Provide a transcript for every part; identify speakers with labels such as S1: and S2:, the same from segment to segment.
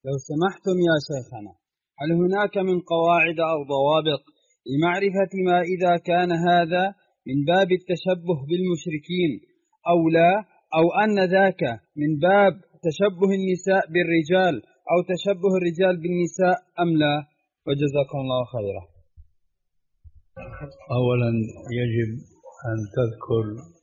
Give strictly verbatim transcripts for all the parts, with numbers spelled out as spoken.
S1: لو سمحتم يا شيخنا، هل هناك من قواعد أو ضوابط لمعرفة ما إذا كان هذا من باب التشبه بالمشركين أو لا، أو أن ذاك من باب تشبه النساء بالرجال أو تشبه الرجال بالنساء أم لا؟ وجزاكم الله خيرا.
S2: أولا يجب أن تذكر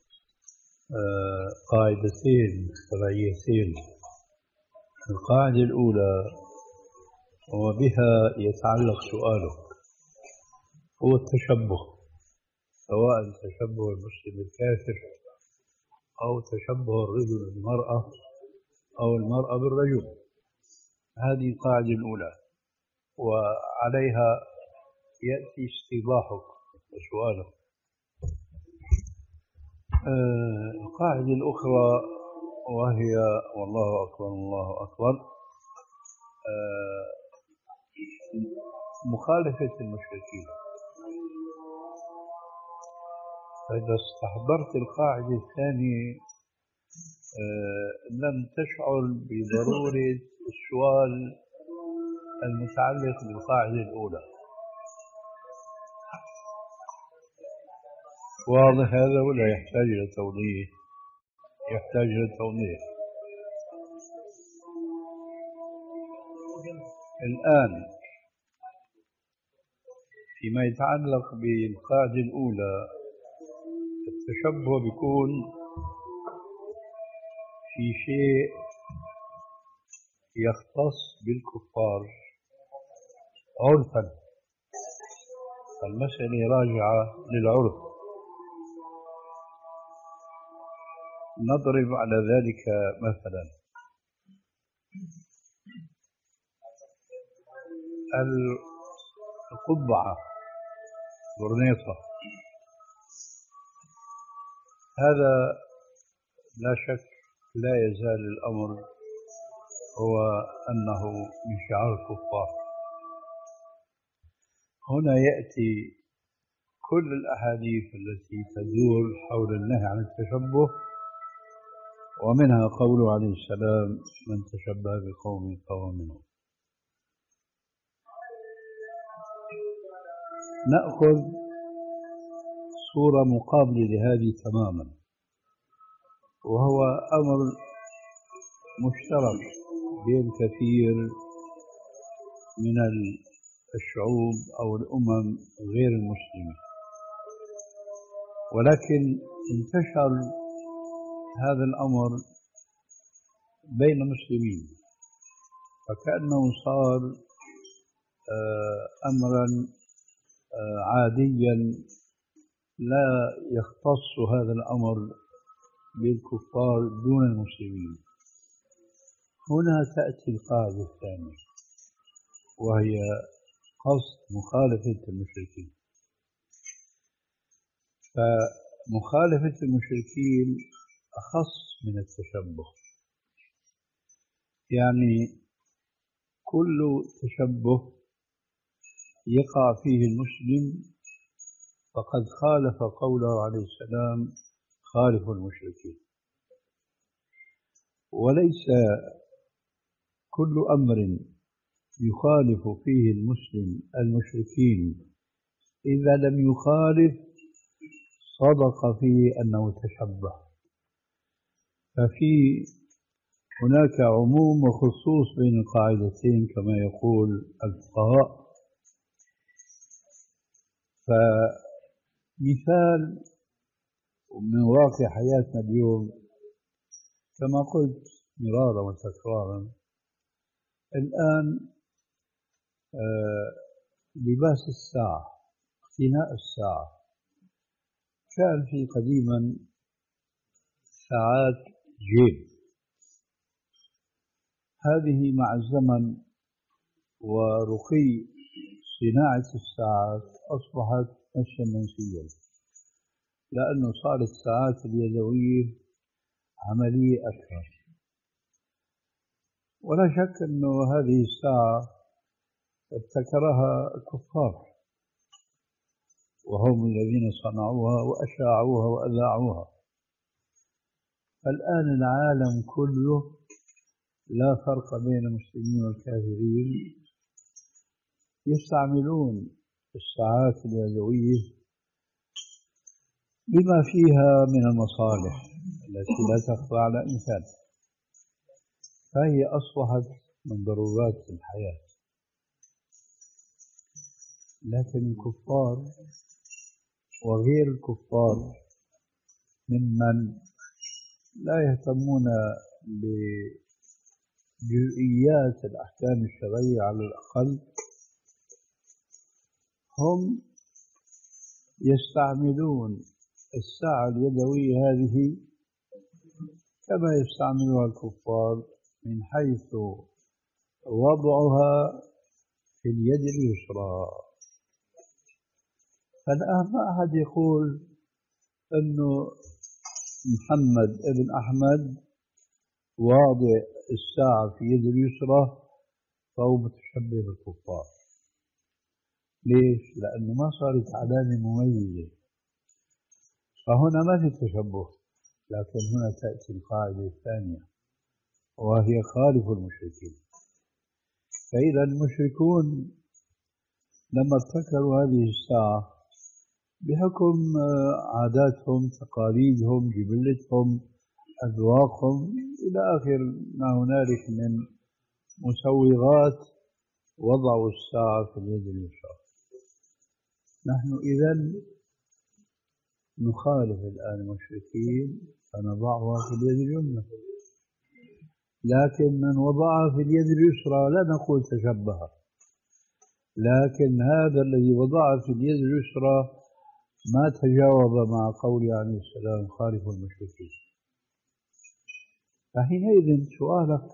S2: قاعدتين فرعيتين. القاعدة الأولى وبها يتعلق سؤالك هو التشبه، سواء تشبه المسلم بالكافر أو تشبه الرجل بالمرأة أو المرأة بالرجل. هذه القاعدة الأولى، وعليها يأتي استيضاحك وسؤالك. آه القاعدة الأخرى وهي والله أكبر الله أكبر آه مخالفة المشركين. فإذا استحضرت القاعدة الثانية آه لم تشعر بضرورة السؤال المتعلق بالقاعدة الأولى. واضح هذا ولا يحتاج إلى توضيح؟ يحتاج إلى توضيح. الآن فيما يتعلق بالقاعدة الأولى، التشبه بيكون في شيء يختص بالكفار عرفا، المسألة راجعة للعرف. نضرب على ذلك مثلا القبعة برنيطة، هذا لا شك لا يزال الأمر هو أنه من شعار الكفار. هنا يأتي كل الأحاديث التي تدور حول النهي عن التشبه، ومنها قوله عليه السلام: من تشبه بقوم فهو منهم. نأخذ صورة مقابلة لهذه تماما، وهو أمر مشترك بين كثير من الشعوب أو الأمم غير المسلمة، ولكن انتشر هذا الأمر بين المسلمين، فكأنه صار أمرا عاديا لا يختص هذا الأمر بالكفار دون المسلمين. هنا تأتي القاعدة الثانية، وهي قصد مخالفة المشركين. فمخالفة المشركين أخص من التشبه، يعني كل تشبه يقع فيه المسلم فقد خالف قوله عليه السلام: خالف المشركين. وليس كل أمر يخالف فيه المسلم المشركين إذا لم يخالف صدق فيه أنه تشبه. ففي هناك عموم وخصوص بين القاعدتين كما يقول الفقهاء. فمثال من واقع حياتنا اليوم كما قلت مرارا وتكرارا، الآن آه لباس الساعة، اقتناء الساعة، كان في قديما ساعات جيب. هذه مع الزمن ورقي صناعة الساعات أصبحت نسيا منسيا، لأنه صارت الساعات اليدوية عملية أكثر. ولا شك أنه هذه الساعة ابتكرها الكفار، وهم الذين صنعوها وأشاعوها وأذاعوها. فالآن العالم كله لا فرق بين المسلمين والكافرين يستعملون الساعات اليدوية بما فيها من المصالح التي لا تخفى على إنسان، فهي أصبحت من ضرورات الحياة. لكن الكفار وغير الكفار ممن لا يهتمون بجزئيات الأحكام الشرعية على الأقل، هم يستعملون الساعة اليدوية هذه كما يستعملها الكفار من حيث وضعها في اليد اليسرى. فالآن ما أحد يقول أنه محمد ابن أحمد واضع الساعة في يد اليسرى فهو متشبه بالكفار. ليش؟ لأنه ما صارت علامة مميزة، فهنا ما في تشبه. لكن هنا تأتي القاعدة الثانية وهي خالف المشركين. فإذا المشركون لما ابتكروا هذه الساعة بحكم عاداتهم، تقاليدهم، جبلتهم، أذواقهم إلى آخر ما هنالك من مسوغات، وضعوا الساعة في اليد اليسرى. نحن إذن نخالف الآن المشركين فنضعها في اليد اليمنى، لكن من وضعها في اليد اليسرى لا نقول تشبه، لكن هذا الذي وضعها في اليد اليسرى ما تجاوب مع قوله عليه السلام خالف المشركين. فحينئذ سؤالك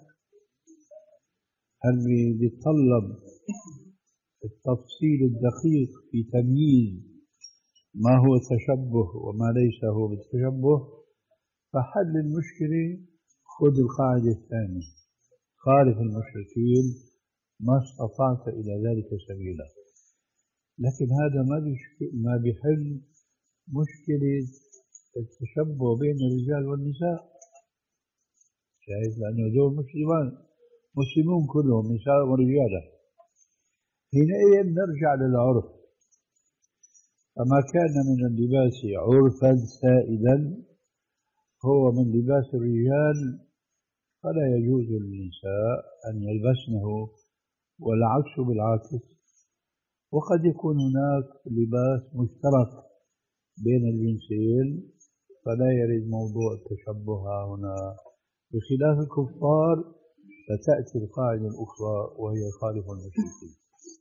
S2: هل يتطلب التفصيل الدقيق في تمييز ما هو تشبه وما ليس هو بالتشبه؟ فحل المشكلة خذ القاعدة الثانية خالف المشركين ما استطعت إلى ذلك سبيلا. لكن هذا ما ما بيحل مشكلة التشبه بين الرجال والنساء. شايف؟ لأنه دول مسلمان مسلمون كلهم نساء ورجالا. حينئذ نرجع للعرف، فما كان من اللباس عرفا سائدا هو من لباس الرجال فلا يجوز للنساء أن يلبسنه، والعكس بالعكس. وقد يكون هناك لباس مشترك بين الجنسين فلا يرد موضوع التشبه هنا، بخلاف الكفار فتأتي القاعدة الأخرى وهي خالف المشركين.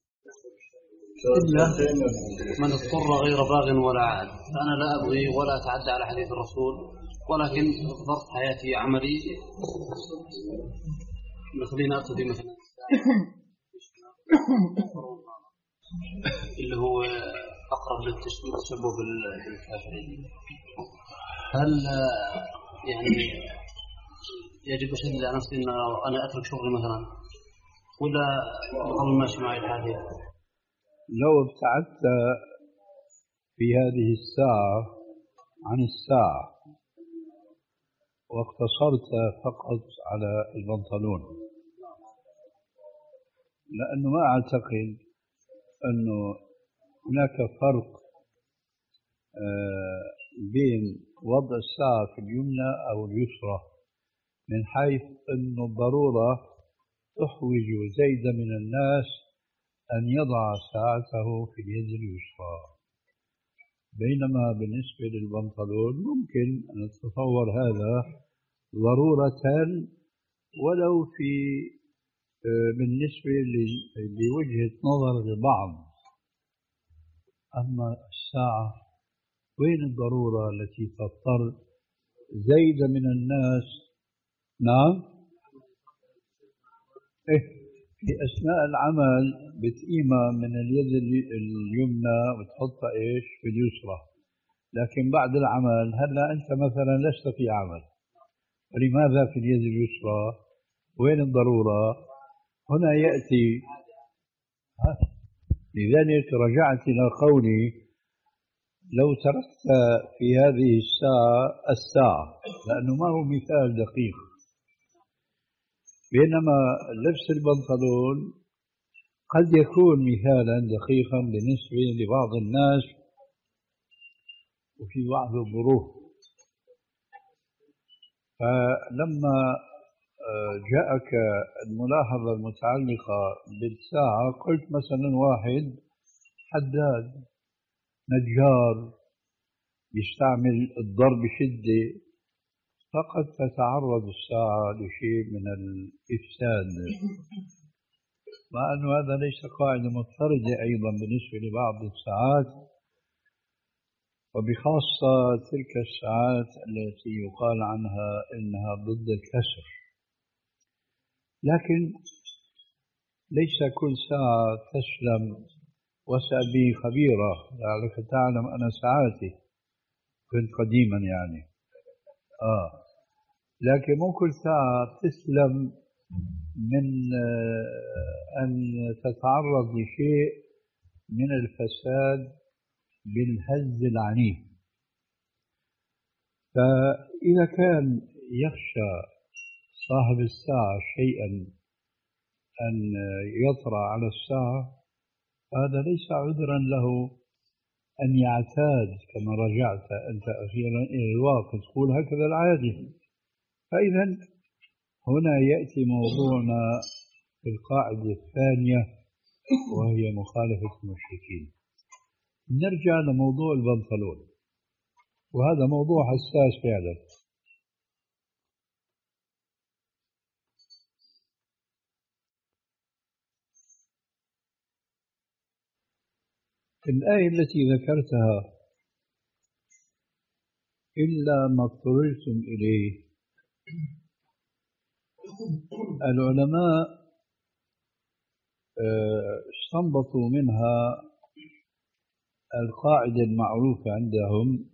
S3: إلا من اضطر غير باغ ولا عاد. فأنا لا أبغي ولا أتعدى على حديث الرسول، ولكن ظرف حياتي عملي خلينا أقتدي مثلا اللي هو أقرب للتشبه بالكافرين. هل يعني يجب أشدد على نفسي أن أنا أترك شغلي مثلا، ولا أظل ماشي معي الحال؟
S2: لو ابتعدت في هذه الساعة عن الساعة واقتصرت فقط على البنطلون، لأنه ما أعتقد أنه هناك فرق بين وضع الساعة في اليمنى أو اليسرى، من حيث أن الضرورة تحوج زيد من الناس أن يضع ساعته في اليد اليسرى، بينما بالنسبة للبنطلون ممكن أن نتصور هذا ضرورة ولو في بالنسبة لوجهة نظر البعض. أما الساعة وين الضرورة التي تضطر زيد من الناس؟ نعم إيه، في أثناء العمل بتقيمها من اليد اليمنى وتحطها إيش في اليسرى، لكن بعد العمل هلا أنت مثلا لست في عمل، ولماذا في اليد اليسرى؟ وين الضرورة؟ هنا يأتي. لذلك رجعت إلى قولي لو تركت في هذه الساعة الساعة، لأنه ما هو مثال دقيق، بينما لبس البنطلون قد يكون مثالا دقيقا بالنسبة لبعض الناس وفي بعض الظروف. فلما جاءك الملاحظة المتعلقة بالساعة قلت مثلا واحد حداد نجار يستعمل الضرب بشدة، فقد تتعرض الساعة لشيء من الإفساد، مع أن هذا ليس قاعدة مضطردة أيضا بالنسبة لبعض الساعات، وبخاصة تلك الساعات التي يقال عنها إنها ضد الكسر. لكن ليس كل ساعة تسلم، واسأل به خبيرة لعلك تعلم أنا ساعاتي كنت قديما يعني آه لكن مو كل ساعة تسلم من أن تتعرض لشيء من الفساد بالهز العنيف. فإذا كان يخشى صاحب الساعة شيئا أن يطرأ على الساعة، هذا ليس عذرا له أن يعتاد كما رجعت أنت أخيرا إلى الواقع تقول هكذا العادي. فإذا هنا يأتي موضوعنا في القاعدة الثانية وهي مخالفة المشركين. نرجع لموضوع البنطلون، وهذا موضوع حساس فعلا. الآية التي ذكرتها إلا ما اضطررتم إليه، العلماء استنبطوا منها القاعدة المعروفة عندهم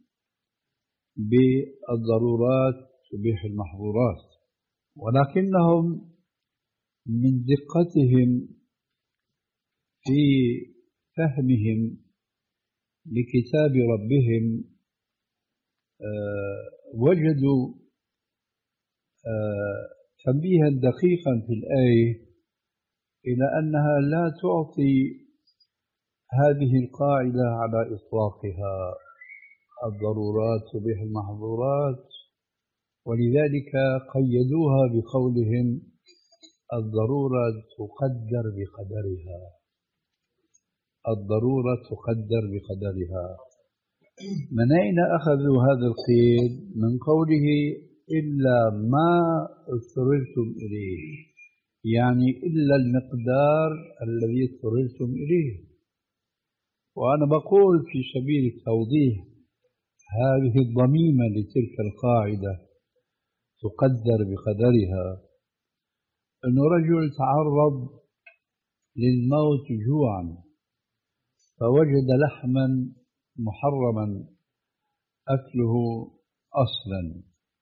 S2: بالضرورات تبيح المحظورات، ولكنهم من دقتهم في فهمهم لكتاب ربهم وجدوا تنبيها دقيقا في الآية إلى أنها لا تعطي هذه القاعدة على إطلاقها، الضرورات تبيح المحظورات، ولذلك قيدوها بقولهم الضرورة تقدر بقدرها، الضرورة تقدر بقدرها. من أين أخذوا هذا القيد؟ من قوله إلا ما اضطررتم إليه، يعني إلا المقدار الذي اضطررتم إليه. وأنا بقول في سبيل التوضيح هذه الضميمة لتلك القاعدة تقدر بقدرها، أنه رجل تعرض للموت جوعا فوجد لحما محرما أكله أصلا،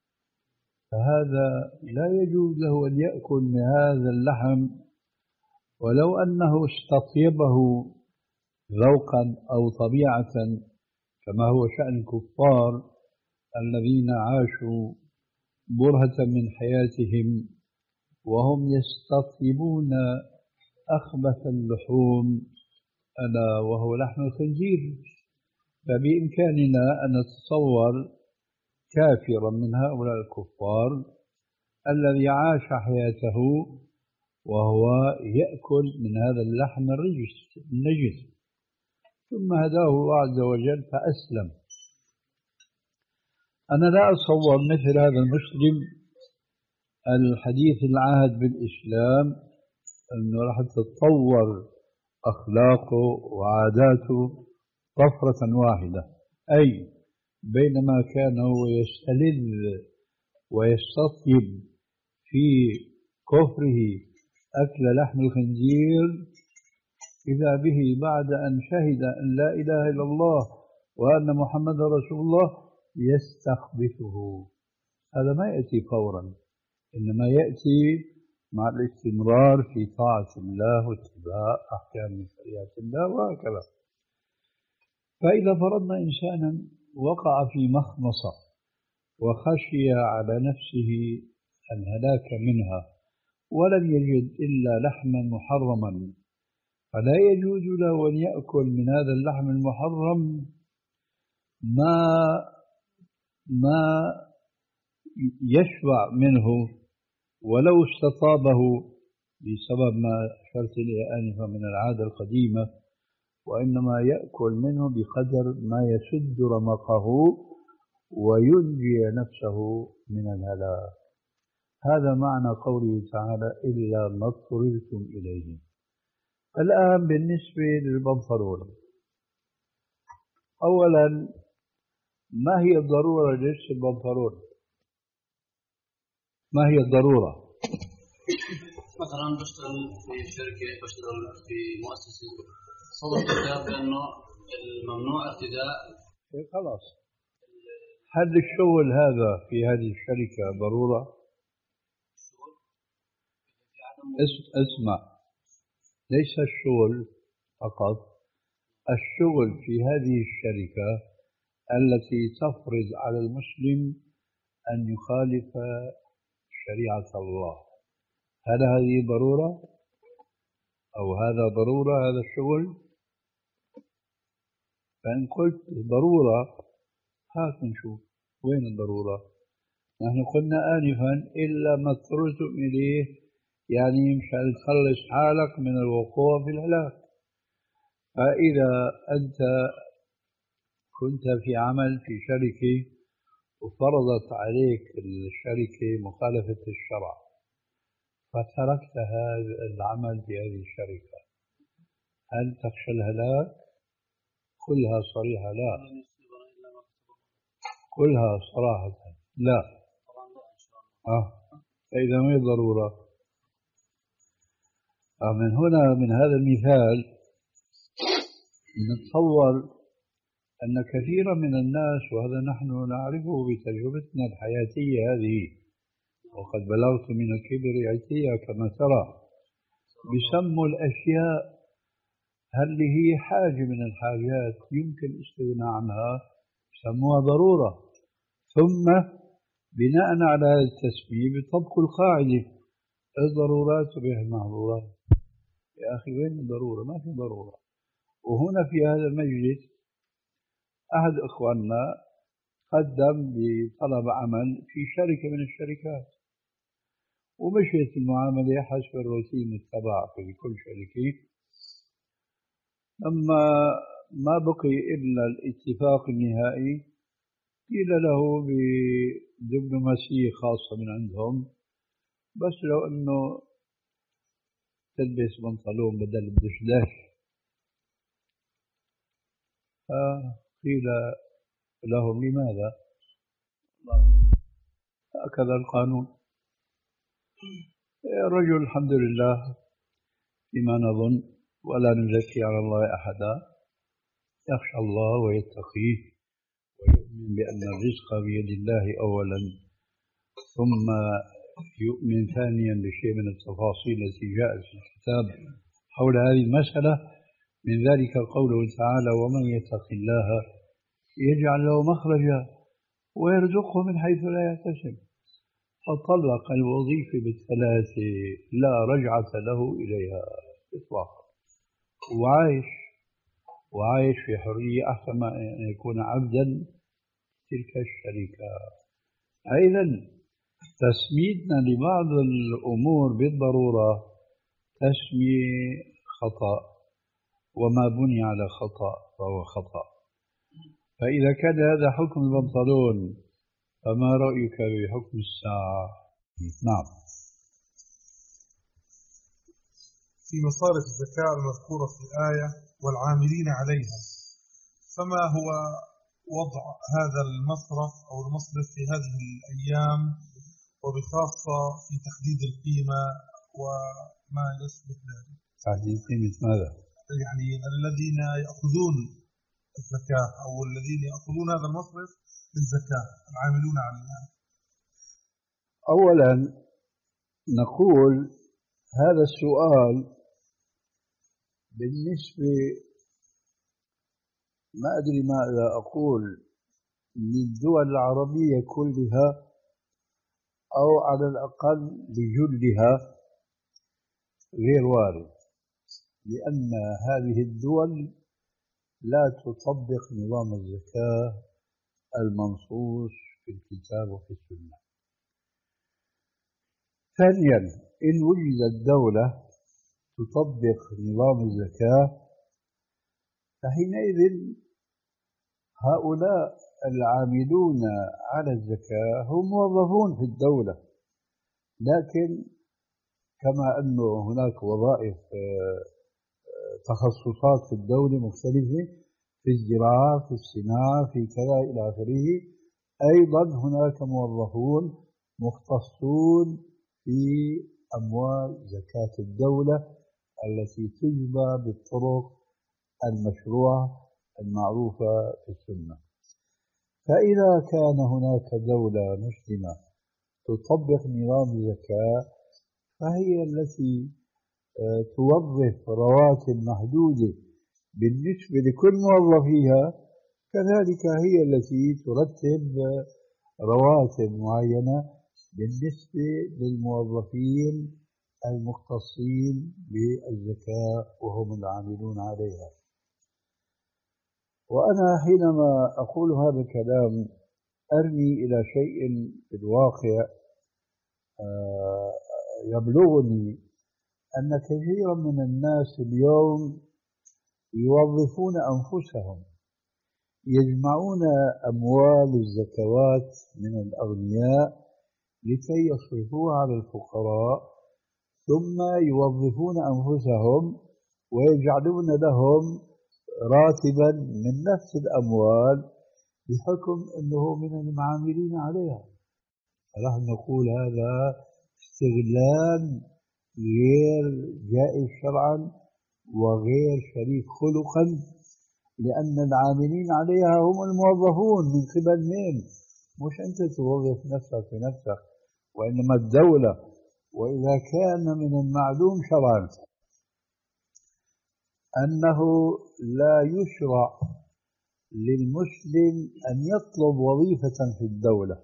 S2: فهذا لا يجوز له أن يأكل من هذا اللحم ولو أنه استطيبه ذوقا أو طبيعة، كما هو شأن الكفار الذين عاشوا برهة من حياتهم وهم يستطيبون أخبث اللحوم ألا وهو لحم الخنزير. فبإمكاننا أن نتصور كافرا من هؤلاء الكفار الذي عاش حياته وهو يأكل من هذا اللحم النجس، ثم هداه الله عز وجل فأسلم. أنا لا أتصور مثل هذا المسلم الحديث العهد بالإسلام أنه راح تتطور أخلاقه وعاداته طفرة واحدة، أي بينما كان هو يستلذ ويستطيب في كفره أكل لحم الخنزير، إذا به بعد أن شهد أن لا إله إلا الله وأن محمد رسول الله يستخبثه. هذا ما يأتي فورا، إنما يأتي مع الاستمرار في طاعة الله واتباع أحكام شريعة الله وهكذا. فإذا فرضنا إنسانا وقع في مخمصة وخشي على نفسه الهلاك منها ولم يجد إلا لحما محرما، فلا يجوز له أن يأكل من هذا اللحم المحرم ما ما يشبع منه ولو استطابه بسبب ما أشرت إليه آنفا من العادة القديمة، وإنما يأكل منه بقدر ما يسد رمقه وينجي نفسه من الهلاك. هذا معنى قوله تعالى إلا ما اضطررتم إليه. الآن بالنسبة للبنطلون، أولا ما هي الضرورة للبس البنطلون؟ ما هي الضرورة؟
S3: مثلا بشتغل في شركة، بشتغل في مؤسسة، صدر كتاب بأنه الممنوع ارتداء.
S2: خلاص، هل الشغل هذا في هذه الشركة ضرورة؟ اسمع، ليس الشغل فقط، الشغل في هذه الشركة التي تفرض على المسلم أن يخالف شريعة الله، هل هذه ضرورة؟ أو هذا ضرورة هذا الشغل؟ فإن قلت ضرورة هات نشوف وين الضرورة. نحن قلنا آنفا إلا ما اضطررتم إليه، يعني مشان تخلص حالك من الوقوع في الهلاك. فإذا أنت كنت في عمل في شركة وفرضت عليك الشركة مخالفة الشرع فتركت هذا العمل في هذه الشركة، هل تخشى الهلاك؟ قلها صريحة لا، قلها صراحة لا. آه. فإذا ما هي ضرورة؟ آه. من هنا من هذا المثال نتصور أن كثيرا من الناس، وهذا نحن نعرفه بتجربتنا الحياتية هذه، وقد بلغت من الكبر عتيا كما ترى، بسموا الأشياء اللي هي حاجة من الحاجات يمكن الاستغناء عنها سموها ضرورة، ثم بناء على التسمية بطبق القاعدة الضرورات تبيح المحظورات. يا أخي وين الضرورة؟ ما في ضرورة. وهنا في هذا المجلس أحد إخواننا قدم بطلب عمل في شركة من الشركات، ومشيت المعاملة حسب الروتين المتبع في كل شركة. لما ما بقي إلا الاتفاق النهائي قيل له بدبلوماسية خاصة من عندهم بس لو أنه تلبس بنطلون بدل الدشداش. قيل لهم لماذا؟ هكذا القانون. الرجل الحمد لله فيما نظن ولا نزكي على الله أحدا يخشى الله ويتقيه ويؤمن بأن الرزق بيد الله أولا، ثم يؤمن ثانيا بشيء من التفاصيل التي جاءت في الكتاب حول هذه المسألة، من ذلك قوله تعالى ومن يتق الله يجعل له مخرجا ويرزقه من حيث لا يحتسب، فطلق الوظيفة بالثلاثة لا رجعة له إليها إطلاقا، وعايش وعايش في حرية أحسن ما أن يكون عبدا تلك الشركة. أيضا تسميتنا لبعض الأمور بالضرورة تسمية خطأ، وما بني على خطأ فهو خطأ. فإذا كان هذا حكم البنطلون فما رأيك بحكم الساعة؟ نعم.
S4: في مصارف الزكاة المذكورة في الآية والعاملين عليها، فما هو وضع هذا المصرف أو المصرف في هذه الأيام، وبخاصة في تحديد القيمة وما يشبه ذلك؟
S2: تحديد قيمة ماذا؟
S4: يعني الذين يأخذون الزكاة أو الذين يأخذون هذا المصرف للزكاة العاملون عليها.
S2: أولا نقول هذا السؤال بالنسبة ما أدري ماذا أقول للدول العربية كلها أو على الأقل لجلها، غير وارد، لأن هذه الدول لا تطبق نظام الزكاة المنصوص في الكتاب وفي السنة. ثانيا، إن وجدت دولة تطبق نظام الزكاة فحينئذ هؤلاء العاملون على الزكاة هم موظفون في الدولة، لكن كما أنه هناك وظائف تخصصات في الدولة مختلفة في الزراعة في الصناعة في كذا إلى آخره، أيضا هناك موظفون مختصون في أموال زكاة الدولة التي تجبى بالطرق المشروعة المعروفة في السنة. فإذا كان هناك دولة مسلمة تطبق نظام الزكاة فهي التي توظف رواتب محدودة بالنسبة لكل موظفيها، كذلك هي التي ترتب رواتب معينة بالنسبة للموظفين المختصين بالزكاة وهم العاملون عليها. وأنا حينما أقول هذا الكلام أرمي إلى شيء في الواقع يبلغني أن كثيرا من الناس اليوم يوظفون أنفسهم، يجمعون أموال الزكوات من الأغنياء لكي يصرفوها على الفقراء، ثم يوظفون أنفسهم ويجعلون لهم راتبا من نفس الأموال بحكم أنه من المعاملين عليها. نحن نقول هذا استغلال غير جائز شرعا وغير شريف خلقا، لأن العاملين عليها هم الموظفون من قبل من؟ مش أنت توظف نفسك في نفسك، وإنما الدولة. وإذا كان من المعلوم شرعا أنه لا يشرع للمسلم أن يطلب وظيفة في الدولة،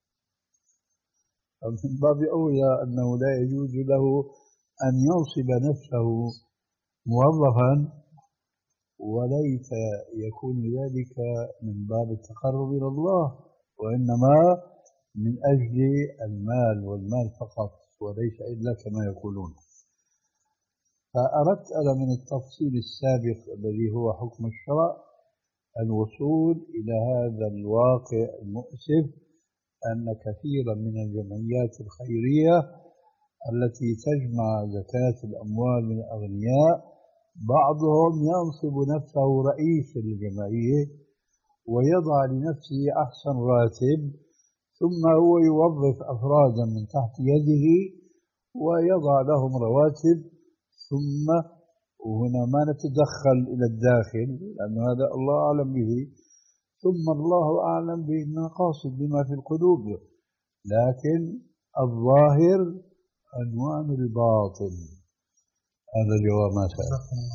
S2: فمن باب أولى أنه لا يجوز له أن ينصب نفسه موظفا، وليس يكون ذلك من باب التقرب إلى الله، وإنما من أجل المال والمال فقط وليس إلا كما يقولون. فأردت أنا من التفصيل السابق الذي هو حكم الشرع الوصول إلى هذا الواقع المؤسف، أن كثيرا من الجمعيات الخيرية التي تجمع زكاة الأموال من الأغنياء بعضهم ينصب نفسه رئيس الجمعية ويضع لنفسه أحسن راتب، ثم هو يوظف أفرادا من تحت يده ويضع لهم رواتب، ثم وهنا ما نتدخل إلى الداخل لأن هذا الله أعلم به، ثم الله أعلم بالمقاصد بما في القلوب، لكن الظاهر عنوان الباطن. هذا جواب ما سأل.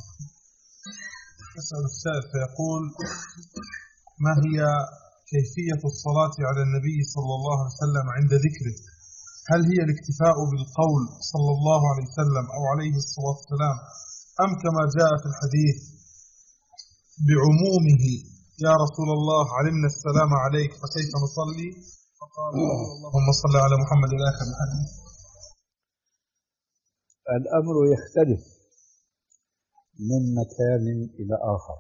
S4: أسأل السائل فيقول: ما هي كيفية الصلاة على النبي صلى الله عليه وسلم عند ذكره؟ هل هي الاكتفاء بالقول صلى الله عليه وسلم أو عليه الصلاة والسلام، أم كما جاء في الحديث بعمومه: يا رسول الله علمنا السلام عليك فكيف نصلي؟ فقال: اللهم صل على محمد إلى آخر الحديث.
S2: الأمر يختلف من مكان إلى آخر،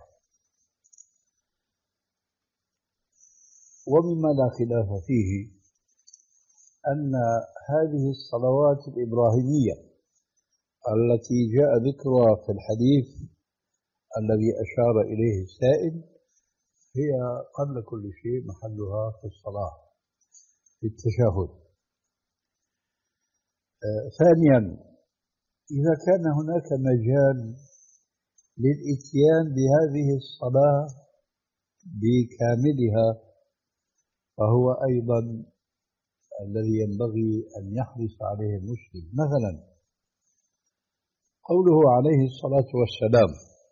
S2: ومما لا خلاف فيه أن هذه الصلوات الإبراهيمية التي جاء ذكرها في الحديث الذي أشار إليه السائل هي قبل كل شيء محلها في الصلاة في التشهد. آه ثانيا، إذا كان هناك مجال للإتيان بهذه الصلاة بكاملها فهو أيضا الذي ينبغي أن يحرص عليه المسلم. مثلا قوله عليه الصلاة والسلام: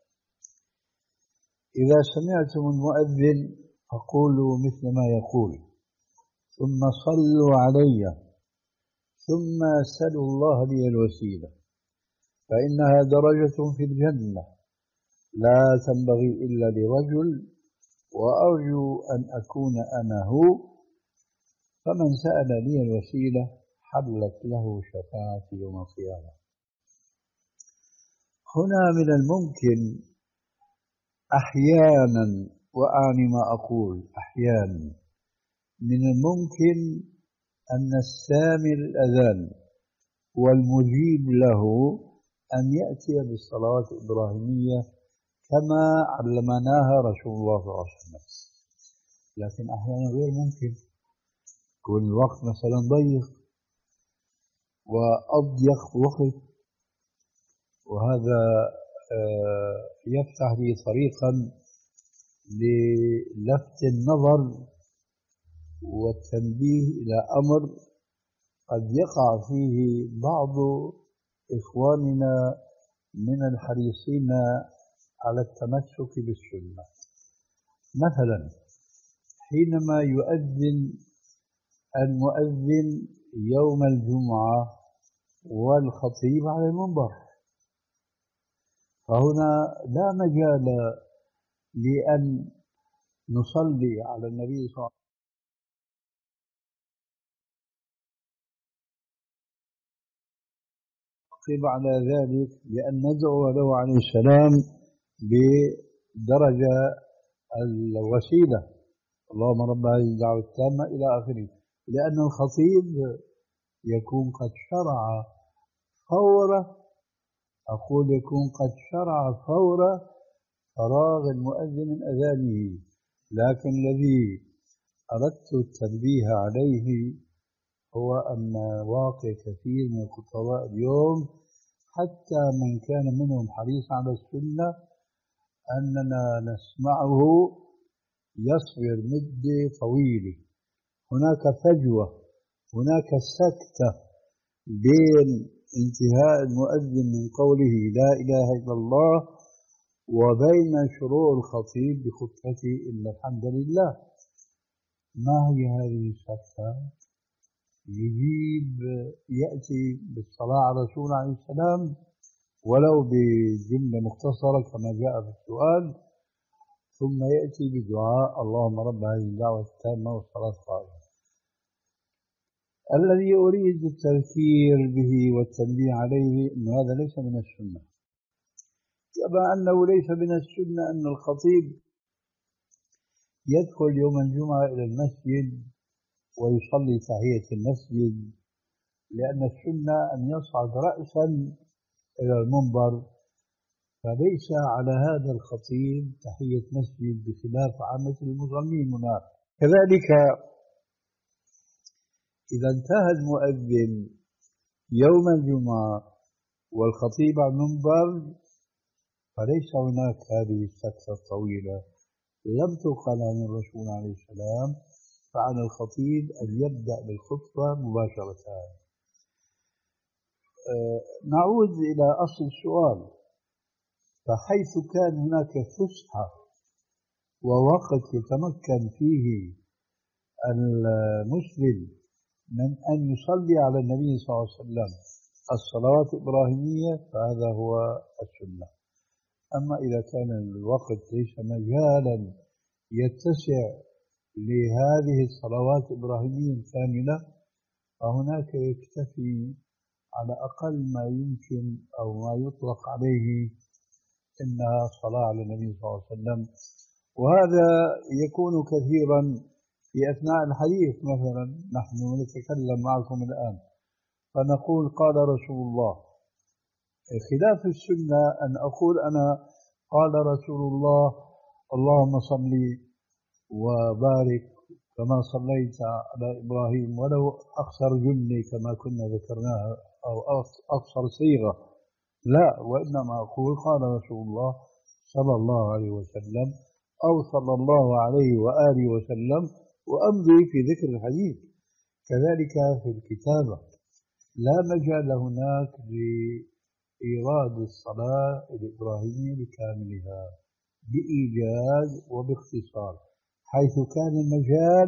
S2: إذا سمعتم المؤذن فقولوا مثل ما يقول ثم صلوا علي ثم سلوا الله لي الوسيلة فإنها درجة في الجنة لا تنبغي إلا لرجل، وأرجو أن أكون أنا هو، فمن سأل لي الوسيلة حلت له شفاعتي يوم القيامة. هنا من الممكن أحيانا، وأعني ما أقول أحيانا، من الممكن أن السامع الأذان والمجيب له أن يأتي بالصلوات الإبراهيمية كما علمناها رسول الله صلى الله عليه وسلم، لكن أحيانا غير ممكن، يكون الوقت مثلا ضيق وأضيق وقت، وهذا يفتح لي طريقا للفت النظر والتنبيه إلى أمر قد يقع فيه بعض إخواننا من الحريصين على التمسك بالسنة. مثلا حينما يؤذن المؤذن يوم الجمعة والخطيب على المنبر، فهنا لا مجال لأن نصلي على النبي صلى الله عليه وسلم على ذلك بأن ندعو له عليه السلام بدرجة الوسيلة، اللهم رب هذه الدعوة التامة إلى آخره، لأن الخطيب يكون قد شرع فور، أقول يكون قد شرع فور فراغ المؤذن من أذانه. لكن الذي أردت التنبيه عليه هو أن واقع كثير من الخطباء اليوم حتى من كان منهم حريص على السنة أننا نسمعه يصبر مدة طويلة، هناك فجوة، هناك سكتة بين انتهاء المؤذن من قوله لا إله إلا الله وبين شروع الخطيب بخطبته إن الحمد لله. ما هي هذه السكتة؟ يجيب يأتي بالصلاة على الرسول عليه السلام ولو بجملة مختصرة كما جاء في السؤال، ثم يأتي بدعاء اللهم رب هذه الدعوة التامة والصلاة القائمة. الذي أريد التذكير به والتنبيه عليه أن هذا ليس من السنة، كما أنه ليس من السنة أن الخطيب يدخل يوم الجمعة إلى المسجد ويصلي تحية المسجد، لأن السنة أن يصعد رأسا إلى المنبر، فليس على هذا الخطيب تحية مسجد بخلاف عامة المصلين هناك. كذلك إذا انتهى المؤذن يوم الجمعة والخطيب على المنبر فليس هناك هذه السكتة الطويلة، لم تقل عن الرسول عليه السلام، فعلى الخطيب أن يبدأ بالخطبة مباشرة. أه نعود إلى أصل السؤال، فحيث كان هناك فسحة ووقت يتمكن فيه المسلم من أن يصلي على النبي صلى الله عليه وسلم الصلوات الإبراهيمية فهذا هو السنة. أما إذا كان الوقت ليس مجالا يتسع لهذه الصلوات الإبراهيمية الكاملة فهناك يكتفي على أقل ما يمكن أو ما يطلق عليه إنها صلاة على النبي صلى الله عليه وسلم. وهذا يكون كثيرا في أثناء الحديث، مثلا نحن نتكلم معكم الآن فنقول قال رسول الله، خلاف السنة أن أقول أنا قال رسول الله اللهم صل وبارك كما صليت على إبراهيم ولو أقصر جملة كما كنا ذكرناها أو أقصر صيغة، لا، وإنما أقول قال رسول الله صلى الله عليه وسلم أو صلى الله عليه وآله وسلم وأمضي في ذكر الحديث. كذلك في الكتابة لا مجال هناك لإيراد الصلاة الإبراهيمية بكاملها بإيجاز وباختصار، حيث كان المجال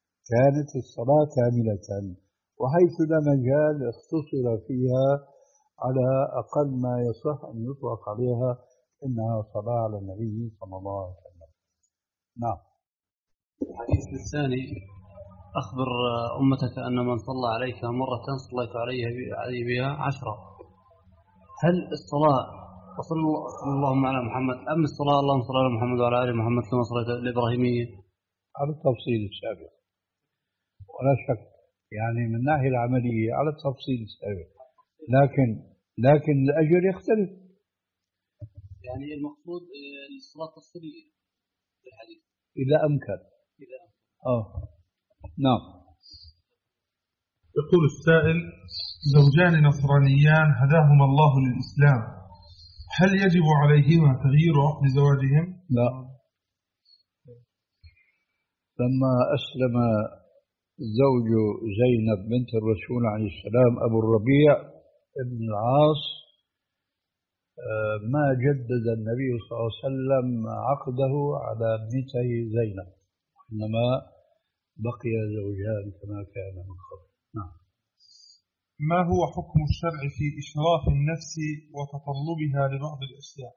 S2: كانت الصلاة كاملة، وحيث لا مجال اختصر فيها على أقل ما يصح أن يطلق عليها إنها صلاة على النبي صلى الله عليه وسلم. نعم.
S3: الحديث الثاني: أخبر أمتك أن من صلى عليك مرة صليت عليه عليه بها عشرة. هل الصلاة وصلى اللهم على محمد أم الصلاة اللهم صل على محمد وعلى آل محمد كما صليت الإبراهيمية؟
S2: على التفصيل السابق ولا شك، يعني من الناحية العملية على التفصيل السابق، لكن لكن الأجر يختلف.
S3: يعني المقصود الصلاة التفصيلية في الحديث
S2: إذا أمكن.
S3: إذا أمكن.
S2: آه نعم.
S4: يقول السائل: زوجان نصرانيان هداهما الله للإسلام، هل يجب عليهما تغيير عقد زواجهم؟
S2: لا. لما أسلم زوج زينب بنت الرسول عليه السلام أبو الربيع ابن العاص ما جدد النبي صلى الله عليه وسلم عقده على ابنته زينب، إنما بقي زوجان كما كان من قبل. نعم.
S4: ما هو حكم الشرع في إشراف النفس وتطلبها لبعض الأشياء؟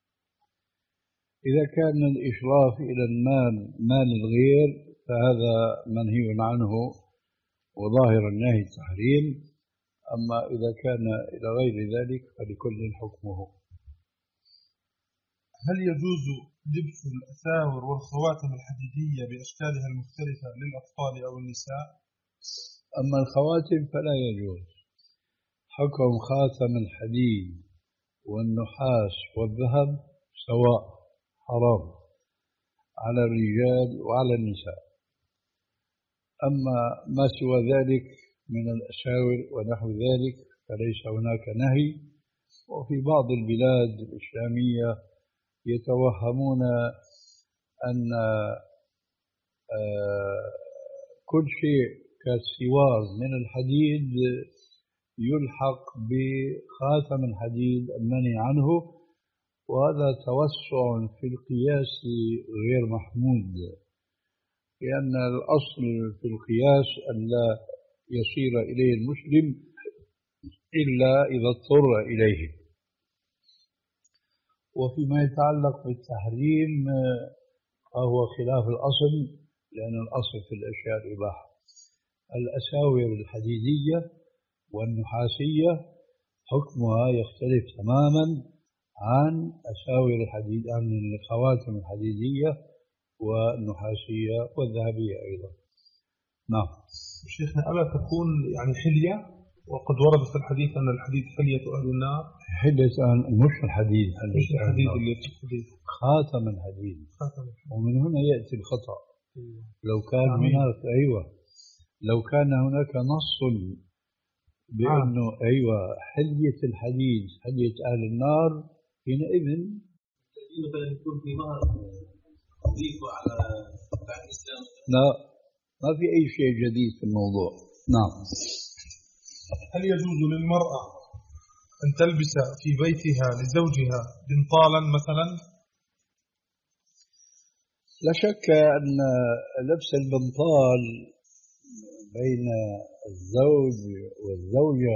S2: إذا كان الإشراف إلى المال مال الغير فهذا منهي عنه وظاهر النهي التحريم، أما إذا كان إلى غير ذلك فلكل حكمه.
S4: هل يجوز لبس الأساور والخواتم الحديدية بأشكالها المختلفة للأطفال أو النساء؟
S2: أما الخواتم فلا يجوز. حكم خاتم الحديد والنحاس والذهب سواء، حرام على الرجال وعلى النساء. أما ما سوى ذلك من الأساور ونحو ذلك فليس هناك نهي. وفي بعض البلاد الإسلامية يتوهمون أن كل شيء كالسواز من الحديد يلحق بخاتم الحديد المنهي عنه، وهذا توسع في القياس غير محمود، لأن الأصل في القياس أن لا يصير إليه المسلم إلا إذا اضطر إليه. وفيما يتعلق بالتحريم فهو خلاف الأصل، لأن الأصل في الأشياء الإباحة. الأساور الحديدية والنحاسية حكمها يختلف تماما عن أساور الحديد عن الخواتم الحديدية والنحاسية والذهبية أيضا. نعم.
S4: شيخنا، ألا تكون يعني حلية؟ وقد ورد في الحديث أن الحديد حلية أهل النار.
S2: حلية أهل مش الحديد،
S4: مش الحديد اللي في الحديد،
S2: خاتم الحديد.
S4: خاتم الحديد.
S2: ومن هنا يأتي الخطأ. لو كان
S4: عمين.
S2: هناك أيوة لو كان هناك نص بأنه آه. أيوة حلية الحديد حلية أهل النار، حينئذ
S3: مثلا يكون في مهر تضيفه على بعد الإسلام.
S2: لا، ما في أي شيء جديد في الموضوع. نعم.
S4: هل يجوز للمرأة أن تلبس في بيتها لزوجها بنطالا مثلا؟
S2: لا شك أن لبس البنطال بين الزوج والزوجة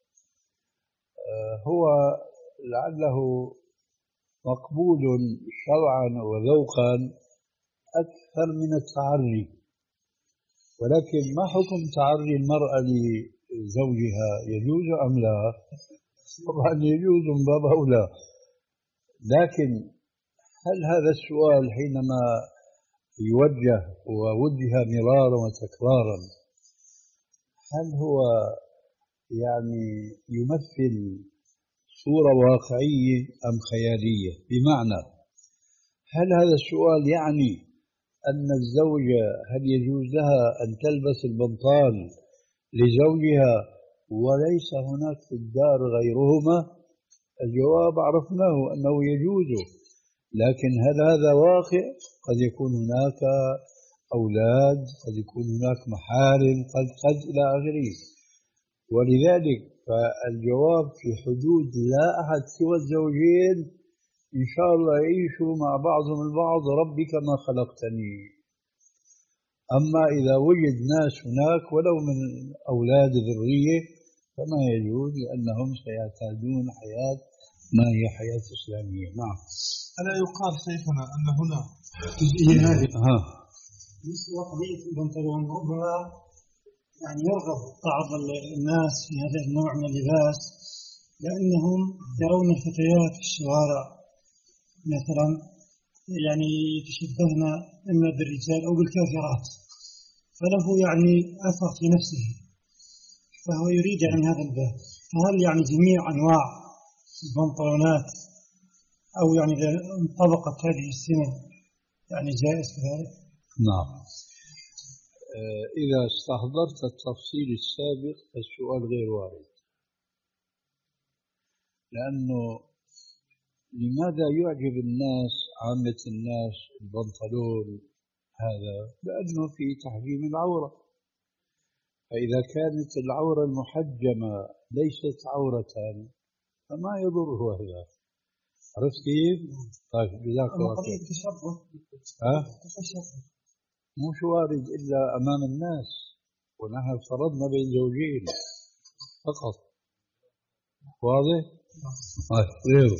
S2: هو لعله مقبول شرعا وذوقا أكثر من التعري، ولكن ما حكم تعري المرأة لزوجها؟ يجوز أم لا؟ طبعا يجوز من باب أولى، لكن هل هذا السؤال حينما يوجه ووجه مرارا وتكرارا هل هو يعني يمثل صورة واقعية أم خيالية؟ بمعنى هل هذا السؤال يعني أن الزوجة هل يجوز لها أن تلبس البنطال لزوجها وليس هناك في الدار غيرهما؟ الجواب عرفناه أنه يجوز، لكن هل هذا واقع؟ قد يكون هناك أولاد، قد يكون هناك محارم، قد قد إلى آخره. ولذلك فالجواب في حدود لا أحد سوى الزوجين إن شاء الله يعيشوا مع بعضهم البعض ربي كما خلقتني. أما إذا وجد ناس هناك ولو من أولاد ذرية فما يجوز لأنهم سيعتادون حياة ما هي حياة إسلامية. نعم.
S4: ألا يقال شيخنا أن هنا
S5: جزئية هذه
S2: ها
S5: بالنسبة لقضية البنطلون ربما يعني يرغب بعض الناس في هذا النوع من اللباس لأنهم يرون الفتيات في الشوارع مثلا يعني يتشبهن إما بالرجال أو بالكافرات، فله يعني أثر في نفسه فهو يريد عن هذا الباب. فهل يعني جميع أنواع البنطلونات أو يعني إذا انطبقت هذه السنة يعني جائز كذلك؟
S2: نعم. إذا استحضرت التفصيل السابق السؤال غير وارد، لأنه لماذا يعجب الناس عامة الناس البنطلون هذا؟ لأنه في تحجيم العورة، فإذا كانت العورة المحجمة ليست عورة فما يضره هذا. عرفت كيف؟ طيب جزاك الله خير. ها؟ مش وارد إلا أمام الناس، ونحن افترضنا بين زوجين فقط. واضح؟ طيب غيره.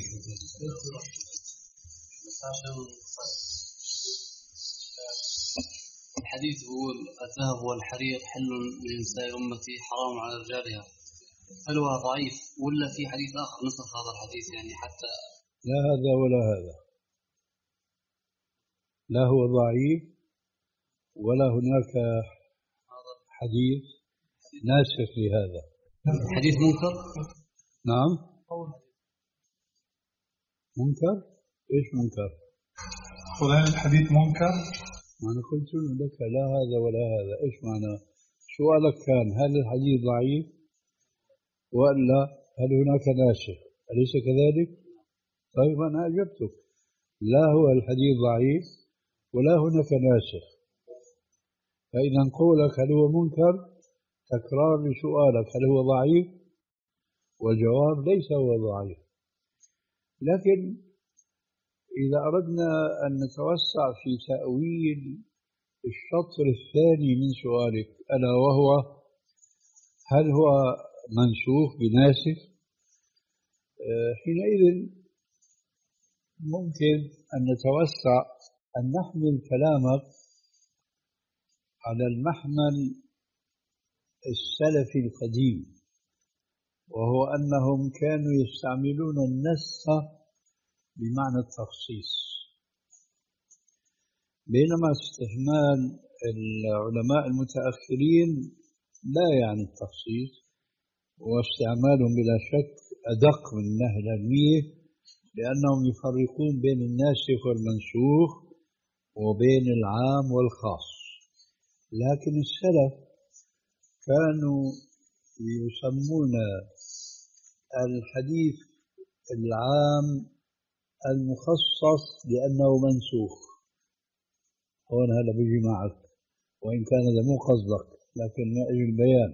S3: الحديث يقول الذهب والحرير حل لنساء أمتي حرام على رجالها، هل هو ضعيف ولا في حديث آخر نسخ هذا الحديث يعني حتى؟
S2: لا هذا ولا هذا، لا هو ضعيف ولا هناك حديث ناسخ لهذا.
S3: حديث منكر؟
S2: نعم منكر. إيش منكر؟
S4: وهل الحديث منكر؟
S2: ما أنا قلت لك لا هذا ولا هذا. إيش معنى سؤالك؟ كان هل الحديث ضعيف ولا هل هناك ناسخ؟ أليس كذلك؟ طيب أنا أجبتك، لا هو الحديث ضعيف ولا هناك ناسخ. فإذا قولك هل هو منكر تكرار لسؤالك هل هو ضعيف، والجواب ليس هو ضعيف. لكن إذا أردنا أن نتوسع في تأويل الشطر الثاني من سؤالك ألا وهو هل هو منسوخ بناسخ، حينئذ ممكن أن نتوسع أن نحمل كلامك على المحمل السلفي القديم، وهو أنهم كانوا يستعملون النسخ بمعنى التخصيص، بينما استعمال العلماء المتأخرين لا يعني التخصيص، واستعمالهم بلا شك أدق من الناحية العلمية، لأنهم يفرقون بين الناسخ والمنسوخ وبين العام والخاص. لكن السلف كانوا يسمون الحديث العام المخصص لأنه منسوخ. هون هذا بيجي معك وإن كان هذا مو قصدك لكن من أجل البيان.